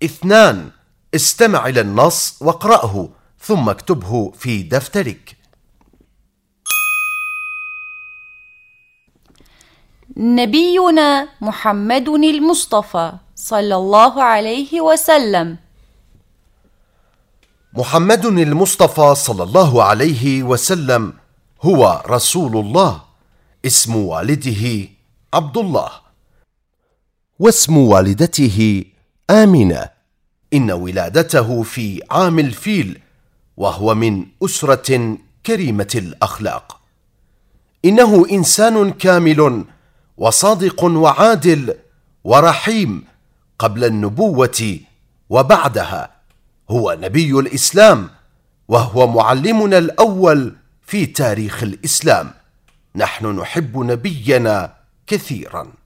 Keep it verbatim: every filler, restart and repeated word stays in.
اثنان. استمع إلى النص واقرأه ثم اكتبه في دفترك. نبينا محمد المصطفى صلى الله عليه وسلم. محمد المصطفى صلى الله عليه وسلم هو رسول الله. اسم والده عبد الله، واسم والدته آمنة. إن ولادته في عام الفيل، وهو من أسرة كريمة الأخلاق. إنه إنسان كامل وصادق وعادل ورحيم قبل النبوة وبعدها. هو نبي الإسلام، وهو معلمنا الأول في تاريخ الإسلام. نحن نحب نبينا كثيراً.